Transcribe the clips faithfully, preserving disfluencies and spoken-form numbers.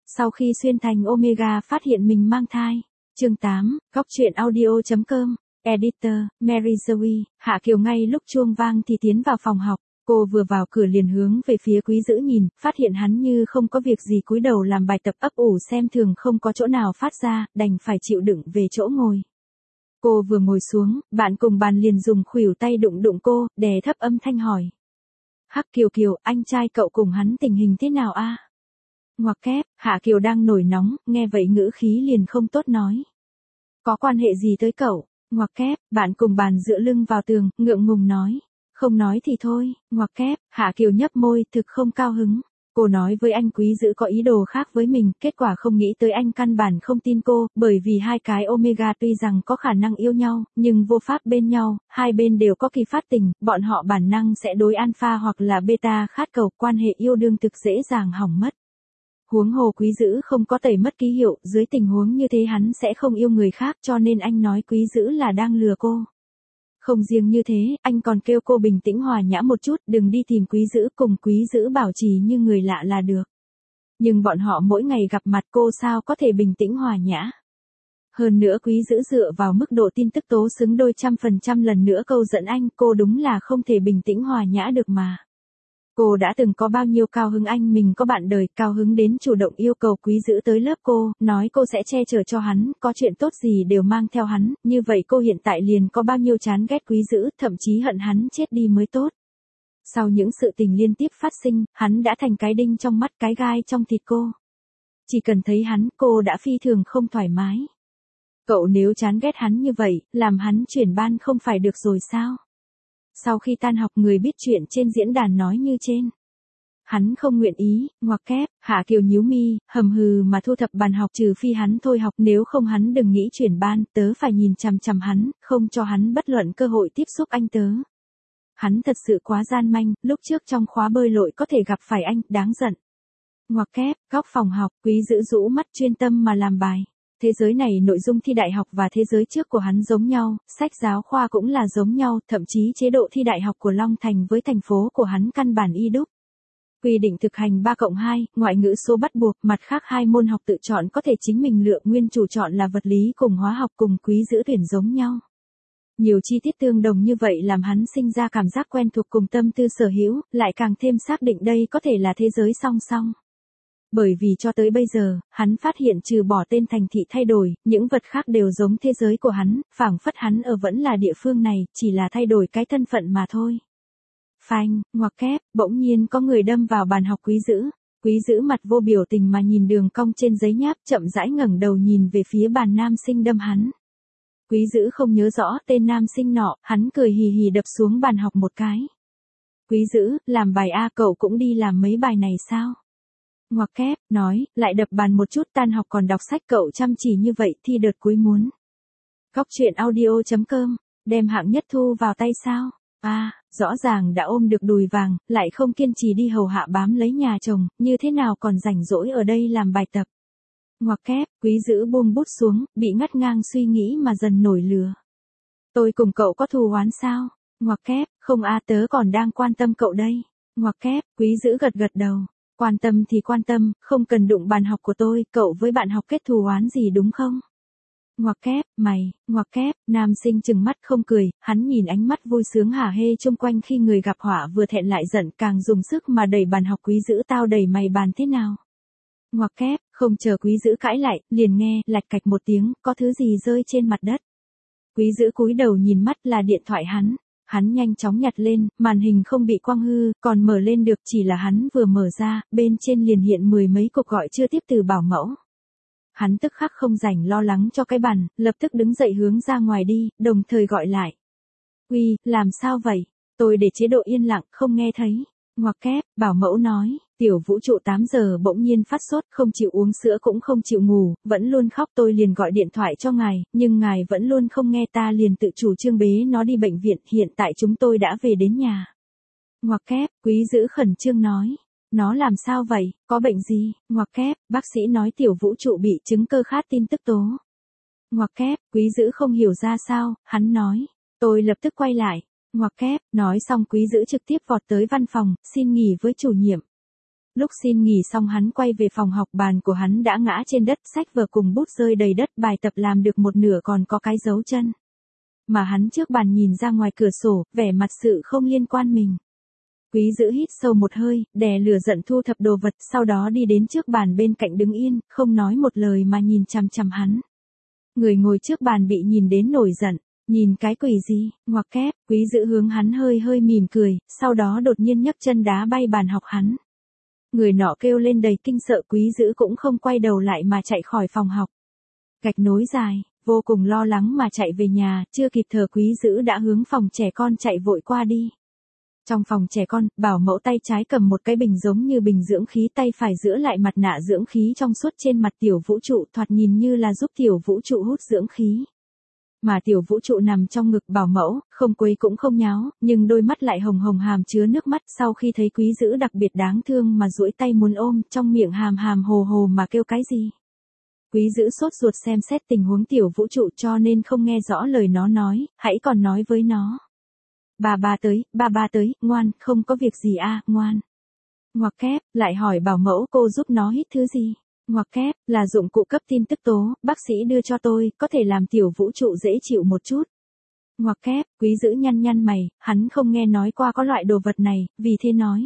Sau khi xuyên thành Omega phát hiện mình mang thai. Chương tám, góc truyện audio.com, Editor, Mary Zoe, Hạ Kiều ngay lúc chuông vang thì tiến vào phòng học. Cô vừa vào cửa liền hướng về phía Quý Dữ nhìn, phát hiện hắn như không có việc gì cúi đầu làm bài tập ấp ủ xem thường không có chỗ nào phát ra, đành phải chịu đựng về chỗ ngồi. Cô vừa ngồi xuống, bạn cùng bàn liền dùng khuỷu tay đụng đụng cô, đè thấp âm thanh hỏi. Hắc Kiều Kiều, anh trai cậu cùng hắn tình hình thế nào a? Ngoặc kép, Hạ Kiều đang nổi nóng, nghe vậy ngữ khí liền không tốt nói. Có quan hệ gì tới cậu? Ngoặc kép, bạn cùng bàn dựa lưng vào tường, ngượng ngùng nói. Không nói thì thôi, ngoặc kép, Hạ Kiều nhấp môi, thực không cao hứng. Cô nói với anh Quý Dữ có ý đồ khác với mình, kết quả không nghĩ tới anh căn bản không tin cô, bởi vì hai cái Omega tuy rằng có khả năng yêu nhau, nhưng vô pháp bên nhau, hai bên đều có kỳ phát tình, bọn họ bản năng sẽ đối alpha hoặc là beta khát cầu, quan hệ yêu đương thực dễ dàng hỏng mất. Huống hồ Quý Dữ không có tẩy mất ký hiệu, dưới tình huống như thế hắn sẽ không yêu người khác cho nên anh nói Quý Dữ là đang lừa cô. Không riêng như thế, anh còn kêu cô bình tĩnh hòa nhã một chút, đừng đi tìm Quý Dữ, cùng Quý Dữ bảo trì như người lạ là được. Nhưng bọn họ mỗi ngày gặp mặt cô sao có thể bình tĩnh hòa nhã. Hơn nữa Quý Dữ dựa vào mức độ tin tức tố xứng đôi trăm phần trăm lần nữa câu dẫn anh, cô đúng là không thể bình tĩnh hòa nhã được mà. Cô đã từng có bao nhiêu cao hứng anh mình có bạn đời, cao hứng đến chủ động yêu cầu Quý Dữ tới lớp cô, nói cô sẽ che chở cho hắn, có chuyện tốt gì đều mang theo hắn, như vậy cô hiện tại liền có bao nhiêu chán ghét Quý Dữ, thậm chí hận hắn chết đi mới tốt. Sau những sự tình liên tiếp phát sinh, hắn đã thành cái đinh trong mắt, cái gai trong thịt cô. Chỉ cần thấy hắn, cô đã phi thường không thoải mái. Cậu nếu chán ghét hắn như vậy, làm hắn chuyển ban không phải được rồi sao? Sau khi tan học người biết chuyện trên diễn đàn nói như trên. Hắn không nguyện ý, ngoặc kép, Hạ Kiều nhíu mi, hầm hừ mà thu thập bàn học trừ phi hắn thôi học, nếu không hắn đừng nghĩ chuyển ban, tớ phải nhìn chằm chằm hắn, không cho hắn bất luận cơ hội tiếp xúc anh tớ. Hắn thật sự quá gian manh, lúc trước trong khóa bơi lội có thể gặp phải anh, đáng giận. Ngoặc kép, góc phòng học, Quý Dữ rũ mắt chuyên tâm mà làm bài. Thế giới này nội dung thi đại học và thế giới trước của hắn giống nhau, sách giáo khoa cũng là giống nhau, thậm chí chế độ thi đại học của Long Thành với thành phố của hắn căn bản y đúc. Quy định thực hành ba cộng hai, ngoại ngữ số bắt buộc, mặt khác hai môn học tự chọn có thể chính mình lựa, nguyên chủ chọn là vật lý cùng hóa học cùng Quý Dữ tuyển giống nhau. Nhiều chi tiết tương đồng như vậy làm hắn sinh ra cảm giác quen thuộc cùng tâm tư sở hữu, lại càng thêm xác định đây có thể là thế giới song song. Bởi vì cho tới bây giờ, hắn phát hiện trừ bỏ tên thành thị thay đổi, những vật khác đều giống thế giới của hắn, phảng phất hắn ở vẫn là địa phương này, chỉ là thay đổi cái thân phận mà thôi. Phanh, ngoặc kép, bỗng nhiên có người đâm vào bàn học Quý Dữ. Quý Dữ mặt vô biểu tình mà nhìn đường cong trên giấy nháp, chậm rãi ngẩng đầu nhìn về phía bàn nam sinh đâm hắn. Quý Dữ không nhớ rõ tên nam sinh nọ, hắn cười hì hì đập xuống bàn học một cái. Quý Dữ, làm bài A cậu cũng đi làm mấy bài này sao? Ngoặc kép, nói, lại đập bàn một chút, tan học còn đọc sách, cậu chăm chỉ như vậy, thi đợt cuối muốn. Góc truyện audio.com, đem hạng nhất thu vào tay sao? À, rõ ràng đã ôm được đùi vàng, lại không kiên trì đi hầu hạ bám lấy nhà chồng, như thế nào còn rảnh rỗi ở đây làm bài tập. Ngoặc kép, Quý Dữ buông bút xuống, bị ngắt ngang suy nghĩ mà dần nổi lửa. Tôi cùng cậu có thù oán sao? Ngoặc kép, không a tớ còn đang quan tâm cậu đây. Ngoặc kép, Quý Dữ gật gật đầu. Quan tâm thì quan tâm, không cần đụng bàn học của tôi, cậu với bạn học kết thù oán gì đúng không? Ngoặc kép, mày, ngoặc kép, nam sinh chừng mắt không cười, hắn nhìn ánh mắt vui sướng hả hê chung quanh khi người gặp họa vừa thẹn lại giận, càng dùng sức mà đẩy bàn học Quý Dữ, tao đẩy mày bàn thế nào? Ngoặc kép, không chờ Quý Dữ cãi lại, liền nghe, lạch cạch một tiếng, có thứ gì rơi trên mặt đất. Quý Dữ cúi đầu nhìn mắt là điện thoại hắn. Hắn nhanh chóng nhặt lên, màn hình không bị quăng hư, còn mở lên được, chỉ là hắn vừa mở ra, bên trên liền hiện mười mấy cuộc gọi chưa tiếp từ bảo mẫu. Hắn tức khắc không rảnh lo lắng cho cái bàn, lập tức đứng dậy hướng ra ngoài đi, đồng thời gọi lại. Uy, làm sao vậy? Tôi để chế độ yên lặng, không nghe thấy. Ngoặc kép, bảo mẫu nói, tiểu vũ trụ tám giờ bỗng nhiên phát sốt, không chịu uống sữa cũng không chịu ngủ, vẫn luôn khóc, tôi liền gọi điện thoại cho ngài, nhưng ngài vẫn luôn không nghe, ta liền tự chủ trương bế nó đi bệnh viện, hiện tại chúng tôi đã về đến nhà. Ngoặc kép, Quý Dữ khẩn trương nói, nó làm sao vậy, có bệnh gì? Ngoặc kép, bác sĩ nói tiểu vũ trụ bị chứng cơ khát tin tức tố. Ngoặc kép, Quý Dữ không hiểu ra sao, hắn nói, tôi lập tức quay lại. Ngoặc kép, nói xong Quý Dữ trực tiếp vọt tới văn phòng, xin nghỉ với chủ nhiệm. Lúc xin nghỉ xong hắn quay về phòng học, bàn của hắn đã ngã trên đất, sách vở cùng bút rơi đầy đất, bài tập làm được một nửa còn có cái dấu chân. Mà hắn trước bàn nhìn ra ngoài cửa sổ, vẻ mặt sự không liên quan mình. Quý Dữ hít sâu một hơi, đè lửa giận thu thập đồ vật, sau đó đi đến trước bàn bên cạnh đứng yên, không nói một lời mà nhìn chằm chằm hắn. Người ngồi trước bàn bị nhìn đến nổi giận, nhìn cái quỷ gì, ngoặc kép, Quý Dữ hướng hắn hơi hơi mỉm cười, sau đó đột nhiên nhấc chân đá bay bàn học hắn. Người nọ kêu lên đầy kinh sợ, Quý Dữ cũng không quay đầu lại mà chạy khỏi phòng học. Gạch nối dài, vô cùng lo lắng mà chạy về nhà, chưa kịp thở Quý Dữ đã hướng phòng trẻ con chạy vội qua đi. Trong phòng trẻ con, bảo mẫu tay trái cầm một cái bình giống như bình dưỡng khí, tay phải giữ lại mặt nạ dưỡng khí trong suốt trên mặt Tiểu Vũ Trụ, thoạt nhìn như là giúp Tiểu Vũ Trụ hút dưỡng khí. Mà Tiểu Vũ Trụ nằm trong ngực bảo mẫu, không quấy cũng không nháo, nhưng đôi mắt lại hồng hồng hàm chứa nước mắt, sau khi thấy Quý Dữ đặc biệt đáng thương mà duỗi tay muốn ôm, trong miệng hàm hàm hồ hồ mà kêu cái gì. Quý Dữ sốt ruột xem xét tình huống Tiểu Vũ Trụ cho nên không nghe rõ lời nó nói, hãy còn nói với nó. Ba ba tới, ba ba tới, ngoan, không có việc gì à, ngoan. Ngoặc kép, lại hỏi bảo mẫu cô giúp nó hít thứ gì. Ngoặc kép, là dụng cụ cấp tin tức tố, bác sĩ đưa cho tôi, có thể làm Tiểu Vũ Trụ dễ chịu một chút. Ngoặc kép, Quý Dữ nhăn nhăn mày, hắn không nghe nói qua có loại đồ vật này, vì thế nói.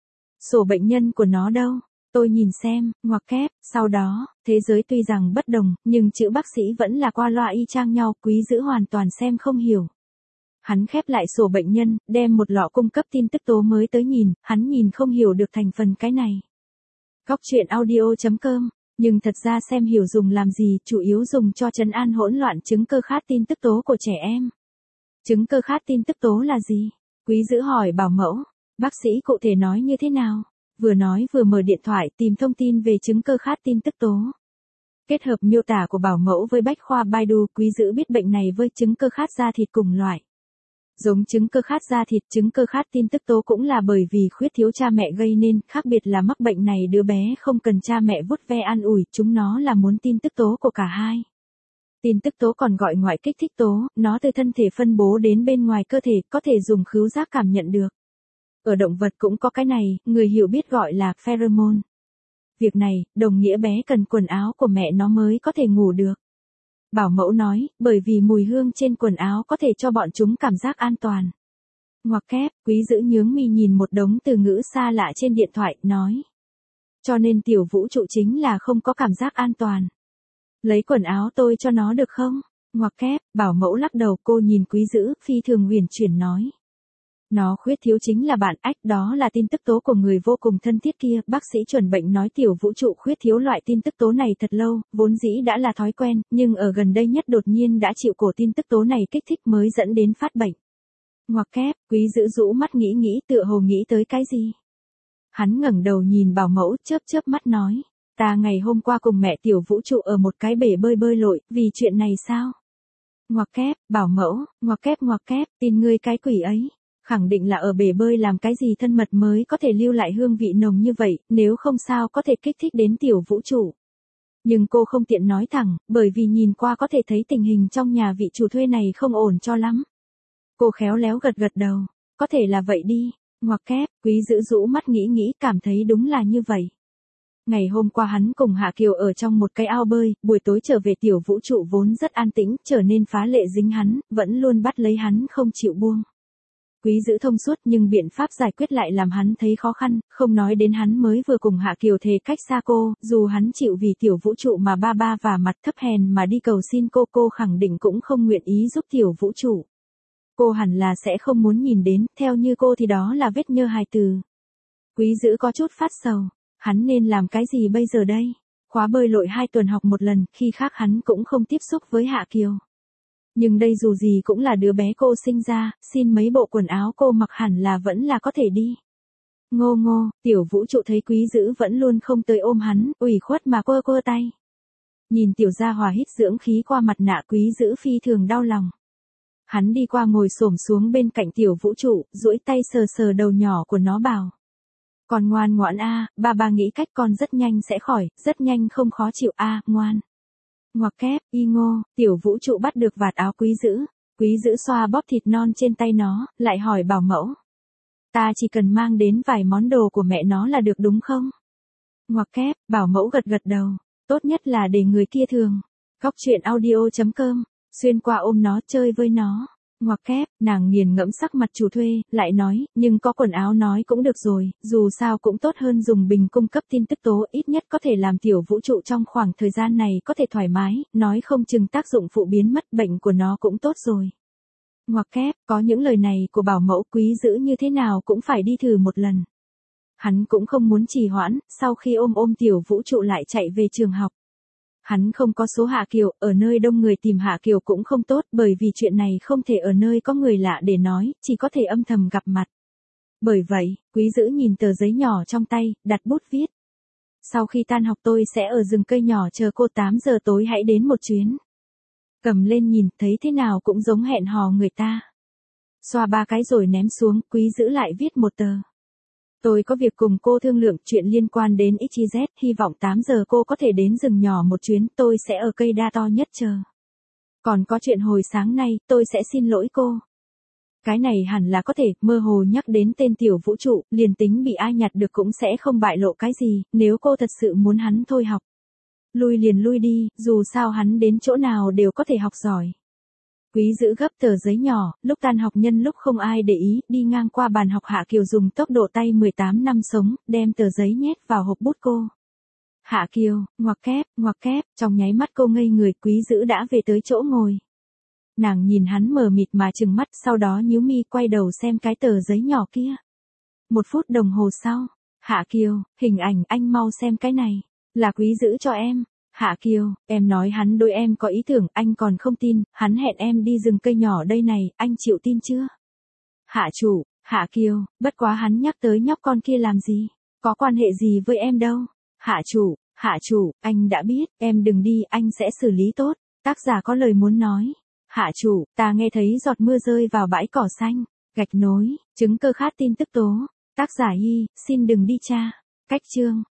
Sổ bệnh nhân của nó đâu? Tôi nhìn xem, ngoặc kép, sau đó, thế giới tuy rằng bất đồng, nhưng chữ bác sĩ vẫn là qua loa y chang nhau, Quý Dữ hoàn toàn xem không hiểu. Hắn khép lại sổ bệnh nhân, đem một lọ cung cấp tin tức tố mới tới nhìn, hắn nhìn không hiểu được thành phần cái này. Góc truyện audio chấm com, nhưng thật ra xem hiểu dùng làm gì, chủ yếu dùng cho trấn an hỗn loạn chứng cơ khát tin tức tố của trẻ em. Chứng cơ khát tin tức tố là gì? Quý Dữ hỏi bảo mẫu, bác sĩ cụ thể nói như thế nào? Vừa nói vừa mở điện thoại tìm thông tin về chứng cơ khát tin tức tố. Kết hợp miêu tả của bảo mẫu với bách khoa Baidu, Quý Dữ biết bệnh này với chứng cơ khát da thịt cùng loại. Giống chứng cơ khát da thịt, chứng cơ khát tin tức tố cũng là bởi vì khuyết thiếu cha mẹ gây nên, khác biệt là mắc bệnh này đứa bé không cần cha mẹ vuốt ve an ủi, chúng nó là muốn tin tức tố của cả hai. Tin tức tố còn gọi ngoại kích thích tố, nó từ thân thể phân bố đến bên ngoài cơ thể, có thể dùng khứu giác cảm nhận được. Ở động vật cũng có cái này, người hiểu biết gọi là pheromone. Việc này, đồng nghĩa bé cần quần áo của mẹ nó mới có thể ngủ được. Bảo mẫu nói, bởi vì mùi hương trên quần áo có thể cho bọn chúng cảm giác an toàn. Ngoặc kép, Quý Dữ nhướng mi nhìn một đống từ ngữ xa lạ trên điện thoại, nói. Cho nên Tiểu Vũ Trụ chính là không có cảm giác an toàn. Lấy quần áo tôi cho nó được không? Ngoặc kép, bảo mẫu lắc đầu, cô nhìn Quý Dữ, phi thường huyền chuyển nói. Nó khuyết thiếu chính là bạn ách, đó là tin tức tố của người vô cùng thân thiết kia, bác sĩ chuẩn bệnh nói Tiểu Vũ Trụ khuyết thiếu loại tin tức tố này thật lâu, vốn dĩ đã là thói quen, nhưng ở gần đây nhất đột nhiên đã chịu cổ tin tức tố này kích thích mới dẫn đến phát bệnh. Ngoặc kép, Quý Dữ rũ mắt nghĩ nghĩ tựa hồ nghĩ tới cái gì. Hắn ngẩng đầu nhìn bảo mẫu, chớp chớp mắt nói, ta ngày hôm qua cùng mẹ Tiểu Vũ Trụ ở một cái bể bơi bơi lội, vì chuyện này sao? Ngoặc kép, bảo mẫu, ngoặc kép ngoặc kép, tin ngươi cái quỷ ấy. Khẳng định là ở bể bơi làm cái gì thân mật mới có thể lưu lại hương vị nồng như vậy, nếu không sao có thể kích thích đến Tiểu Vũ Trụ. Nhưng cô không tiện nói thẳng, bởi vì nhìn qua có thể thấy tình hình trong nhà vị chủ thuê này không ổn cho lắm. Cô khéo léo gật gật đầu, có thể là vậy đi, ngoặc kép, Quý Dữ rũ mắt nghĩ nghĩ cảm thấy đúng là như vậy. Ngày hôm qua hắn cùng Hạ Kiều ở trong một cái ao bơi, buổi tối trở về Tiểu Vũ Trụ vốn rất an tĩnh, trở nên phá lệ dính hắn, vẫn luôn bắt lấy hắn không chịu buông. Quý Dữ thông suốt nhưng biện pháp giải quyết lại làm hắn thấy khó khăn, không nói đến hắn mới vừa cùng Hạ Kiều thề cách xa cô, dù hắn chịu vì Tiểu Vũ Trụ mà ba ba và mặt thấp hèn mà đi cầu xin cô, cô khẳng định cũng không nguyện ý giúp Tiểu Vũ Trụ. Cô hẳn là sẽ không muốn nhìn đến, theo như cô thì đó là vết nhơ hài từ. Quý Dữ có chút phát sầu, hắn nên làm cái gì bây giờ đây? Khóa bơi lội hai tuần học một lần, khi khác hắn cũng không tiếp xúc với Hạ Kiều. Nhưng đây dù gì cũng là đứa bé cô sinh ra, xin mấy bộ quần áo cô mặc hẳn là vẫn là có thể đi. Ngô ngô, Tiểu Vũ Trụ thấy Quý Dữ vẫn luôn không tới ôm hắn, ủy khuất mà quơ quơ tay. Nhìn Tiểu Gia Hòa hít dưỡng khí qua mặt nạ, Quý Dữ phi thường đau lòng. Hắn đi qua ngồi xổm xuống bên cạnh Tiểu Vũ Trụ, duỗi tay sờ sờ đầu nhỏ của nó bảo. Con ngoan ngoãn a, ba ba nghĩ cách con rất nhanh sẽ khỏi, rất nhanh không khó chịu a, ngoan. Ngoặc kép, y ngô, Tiểu Vũ Trụ bắt được vạt áo Quý Dữ. Quý Dữ xoa bóp thịt non trên tay nó, lại hỏi bảo mẫu. Ta chỉ cần mang đến vài món đồ của mẹ nó là được đúng không? Ngoặc kép, bảo mẫu gật gật đầu. Tốt nhất là để người kia thường. Góc truyện audio chấm com. Xuyên qua ôm nó chơi với nó. Ngoặc kép, nàng nghiền ngẫm sắc mặt chủ thuê, lại nói, nhưng có quần áo nói cũng được rồi, dù sao cũng tốt hơn dùng bình cung cấp tin tức tố, ít nhất có thể làm tiểu vũ trụ trong khoảng thời gian này có thể thoải mái, nói không chừng tác dụng phụ biến mất bệnh của nó cũng tốt rồi. Ngoặc kép, có những lời này của bảo mẫu Quý Dữ như thế nào cũng phải đi thử một lần. Hắn cũng không muốn trì hoãn, sau khi ôm ôm tiểu vũ trụ lại chạy về trường học. Hắn không có số Hạ Kiều, ở nơi đông người tìm Hạ Kiều cũng không tốt, bởi vì chuyện này không thể ở nơi có người lạ để nói, chỉ có thể âm thầm gặp mặt. Bởi vậy, Quý Dữ nhìn tờ giấy nhỏ trong tay, đặt bút viết. Sau khi tan học tôi sẽ ở rừng cây nhỏ chờ cô tám giờ tối hãy đến một chuyến. Cầm lên nhìn, thấy thế nào cũng giống hẹn hò người ta. Xoa ba cái rồi ném xuống, Quý Dữ lại viết một tờ. Tôi có việc cùng cô thương lượng chuyện liên quan đến ích zét, hy vọng tám giờ cô có thể đến rừng nhỏ một chuyến, tôi sẽ ở cây đa to nhất chờ. Còn có chuyện hồi sáng nay, tôi sẽ xin lỗi cô. Cái này hẳn là có thể, mơ hồ nhắc đến tên tiểu vũ trụ, liền tính bị ai nhặt được cũng sẽ không bại lộ cái gì, nếu cô thật sự muốn hắn thôi học. Lui liền lui đi, dù sao hắn đến chỗ nào đều có thể học giỏi. Quý Dữ gấp tờ giấy nhỏ, lúc tan học nhân lúc không ai để ý, đi ngang qua bàn học Hạ Kiều dùng tốc độ tay mười tám năm sống, đem tờ giấy nhét vào hộp bút cô. Hạ Kiều, ngoặc kép, ngoặc kép, trong nháy mắt cô ngây người, Quý Dữ đã về tới chỗ ngồi. Nàng nhìn hắn mờ mịt mà trừng mắt, sau đó nhíu mi quay đầu xem cái tờ giấy nhỏ kia. Một phút đồng hồ sau, Hạ Kiều, hình ảnh, anh mau xem cái này, là Quý Dữ cho em. Hạ Kiều, em nói hắn đối em có ý tưởng, anh còn không tin, hắn hẹn em đi rừng cây nhỏ đây này, anh chịu tin chưa? Hạ chủ, Hạ Kiều, bất quá hắn nhắc tới nhóc con kia làm gì? Có quan hệ gì với em đâu? Hạ chủ, Hạ chủ, anh đã biết, em đừng đi, anh sẽ xử lý tốt. Tác giả có lời muốn nói. Hạ chủ, ta nghe thấy giọt mưa rơi vào bãi cỏ xanh. Gạch nối, chứng cơ khát tin tức tố. Tác giả Hy, xin đừng đi cha. Cách chương.